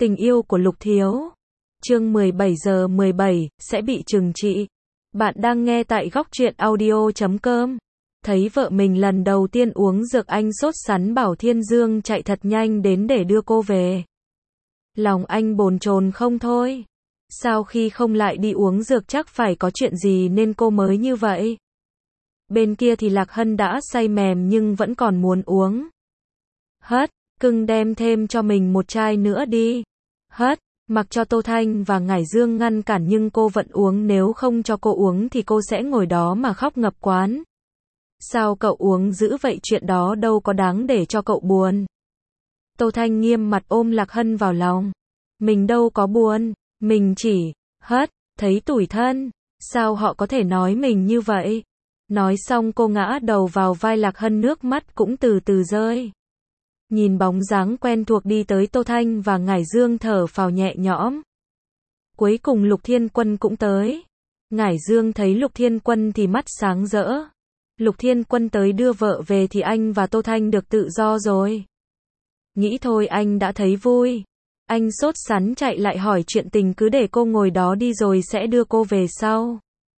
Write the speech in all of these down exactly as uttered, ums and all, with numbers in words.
Tình yêu của Lục Thiếu. Chương mười bảy giờ mười bảy, sẽ bị trừng trị. Bạn đang nghe tại góc truyện audio chấm com. Thấy vợ mình lần đầu tiên uống dược, anh sốt sắng bảo Thiên Dương chạy thật nhanh đến để đưa cô về. Lòng anh bồn chồn không thôi. Sao khi không lại đi uống dược, chắc phải có chuyện gì nên cô mới như vậy. Bên kia thì Lạc Hân đã say mềm nhưng vẫn còn muốn uống. Hất, cưng đem thêm cho mình một chai nữa đi. Hất, mặc cho Tô Thanh và Ngải Dương ngăn cản nhưng cô vẫn uống, nếu không cho cô uống thì cô sẽ ngồi đó mà khóc ngập quán. Sao cậu uống dữ vậy, chuyện đó đâu có đáng để cho cậu buồn. Tô Thanh nghiêm mặt ôm Lạc Hân vào lòng. Mình đâu có buồn, mình chỉ, hất, thấy tủi thân. Sao họ có thể nói mình như vậy? Nói xong cô ngã đầu vào vai Lạc Hân, nước mắt cũng từ từ rơi. Nhìn bóng dáng quen thuộc đi tới, Tô Thanh và Ngải Dương thở phào nhẹ nhõm. Cuối cùng Lục Thiên Quân cũng tới. Ngải Dương thấy Lục Thiên Quân thì mắt sáng rỡ. Lục Thiên Quân tới đưa vợ về thì anh và Tô Thanh được tự do rồi. Nghĩ thôi anh đã thấy vui. Anh sốt sắng chạy lại hỏi chuyện tình, cứ để cô ngồi đó đi rồi sẽ đưa cô về sau.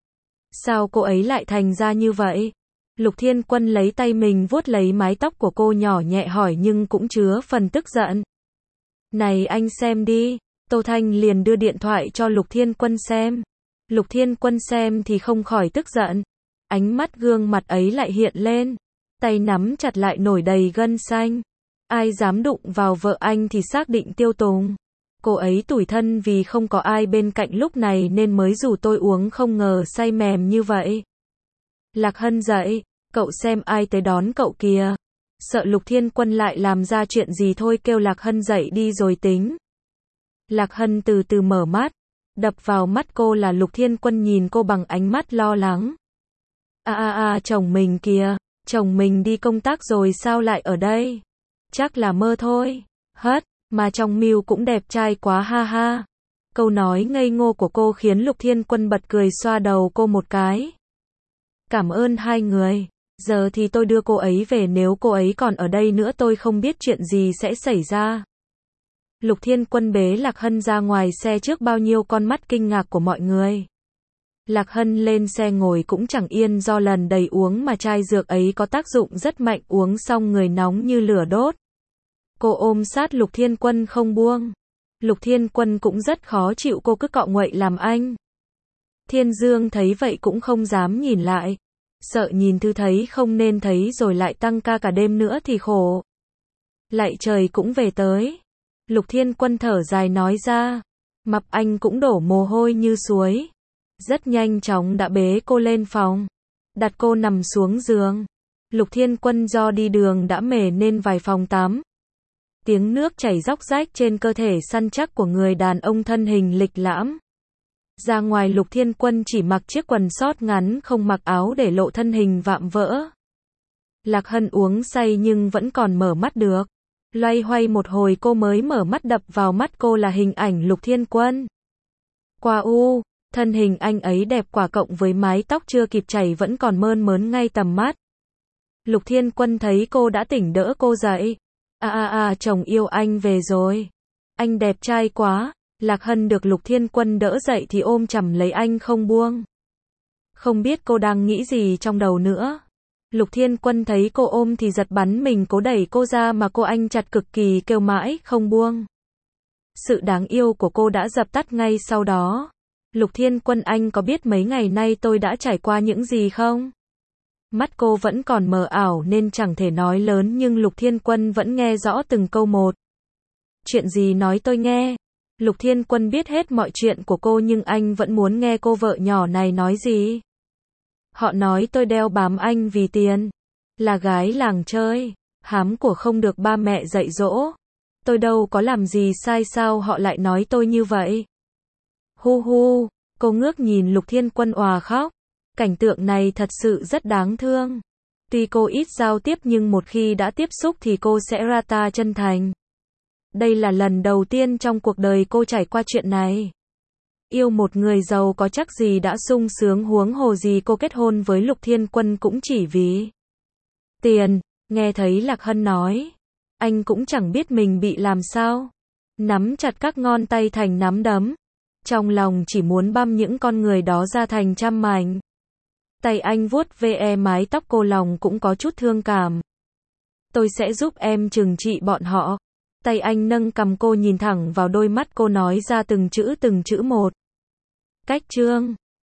Sao cô ấy lại thành ra như vậy? Lục Thiên Quân lấy tay mình vuốt lấy mái tóc của cô, nhỏ nhẹ hỏi nhưng cũng chứa phần tức giận. Này anh xem đi. Tô Thanh liền đưa điện thoại cho Lục Thiên Quân xem. Lục Thiên Quân xem thì không khỏi tức giận. Ánh mắt gương mặt ấy lại hiện lên. Tay nắm chặt lại nổi đầy gân xanh. Ai dám đụng vào vợ anh thì xác định tiêu tùng. Cô ấy tủi thân vì không có ai bên cạnh lúc này nên mới rủ tôi uống, không ngờ say mềm như vậy. Lạc Hân dậy, cậu xem ai tới đón cậu kìa. Sợ Lục Thiên Quân lại làm ra chuyện gì, thôi kêu Lạc Hân dậy đi rồi tính. Lạc Hân từ từ mở mắt. Đập vào mắt cô là Lục Thiên Quân nhìn cô bằng ánh mắt lo lắng. À à à, chồng mình kìa, chồng mình đi công tác rồi sao lại ở đây? Chắc là mơ thôi. Hất, mà trong mưu cũng đẹp trai quá ha ha. Câu nói ngây ngô của cô khiến Lục Thiên Quân bật cười, xoa đầu cô một cái. Cảm ơn hai người. Giờ thì tôi đưa cô ấy về, nếu cô ấy còn ở đây nữa tôi không biết chuyện gì sẽ xảy ra. Lục Thiên Quân bế Lạc Hân ra ngoài xe trước bao nhiêu con mắt kinh ngạc của mọi người. Lạc Hân lên xe ngồi cũng chẳng yên, do lần đầy uống mà chai dược ấy có tác dụng rất mạnh, uống xong người nóng như lửa đốt. Cô ôm sát Lục Thiên Quân không buông. Lục Thiên Quân cũng rất khó chịu, cô cứ cọ nguậy làm anh. Thiên Dương thấy vậy cũng không dám nhìn lại. Sợ nhìn thứ thấy không nên thấy rồi lại tăng ca cả đêm nữa thì khổ. Lại trời cũng về tới. Lục Thiên Quân thở dài nói ra. Mặt anh cũng đổ mồ hôi như suối. Rất nhanh chóng đã bế cô lên phòng. Đặt cô nằm xuống giường. Lục Thiên Quân do đi đường đã mệt nên vài phòng tắm. Tiếng nước chảy róc rách trên cơ thể săn chắc của người đàn ông thân hình lịch lãm. Ra ngoài Lục Thiên Quân chỉ mặc chiếc quần sót ngắn, không mặc áo để lộ thân hình vạm vỡ. Lạc Hân uống say nhưng vẫn còn mở mắt được. Loay hoay một hồi cô mới mở mắt, đập vào mắt cô là hình ảnh Lục Thiên Quân. Qua u, thân hình anh ấy đẹp quả, cộng với mái tóc chưa kịp chảy vẫn còn mơn mớn ngay tầm mắt. Lục Thiên Quân thấy cô đã tỉnh đỡ cô dậy. À à à, chồng yêu anh về rồi. Anh đẹp trai quá. Lạc Hân được Lục Thiên Quân đỡ dậy thì ôm chầm lấy anh không buông. Không biết cô đang nghĩ gì trong đầu nữa. Lục Thiên Quân thấy cô ôm thì giật bắn mình, cố đẩy cô ra mà cô anh chặt cực kỳ, kêu mãi không buông. Sự đáng yêu của cô đã dập tắt ngay sau đó. Lục Thiên Quân, anh có biết mấy ngày nay tôi đã trải qua những gì không? Mắt cô vẫn còn mờ ảo nên chẳng thể nói lớn, nhưng Lục Thiên Quân vẫn nghe rõ từng câu một. Chuyện gì, nói tôi nghe. Lục Thiên Quân biết hết mọi chuyện của cô nhưng anh vẫn muốn nghe cô vợ nhỏ này nói gì. Họ nói tôi đeo bám anh vì tiền. Là gái làng chơi. Hám của không được ba mẹ dạy dỗ. Tôi đâu có làm gì sai, sao họ lại nói tôi như vậy. Hu hu, cô ngước nhìn Lục Thiên Quân òa khóc. Cảnh tượng này thật sự rất đáng thương. Tuy cô ít giao tiếp nhưng một khi đã tiếp xúc thì cô sẽ ra ta chân thành. Đây là lần đầu tiên trong cuộc đời cô trải qua chuyện này. Yêu một người giàu có chắc gì đã sung sướng, huống hồ gì cô kết hôn với Lục Thiên Quân cũng chỉ vì tiền. Nghe thấy Lạc Hân nói, anh cũng chẳng biết mình bị làm sao. nắm chặt các ngón tay thành nắm đấm. Trong lòng chỉ muốn băm những con người đó ra thành trăm mảnh. Tay anh vuốt ve mái tóc cô, lòng cũng có chút thương cảm. Tôi sẽ giúp em trừng trị bọn họ. Tay anh nâng cằm cô, nhìn thẳng vào đôi mắt cô, nói ra từng chữ từng chữ một. Cách Trương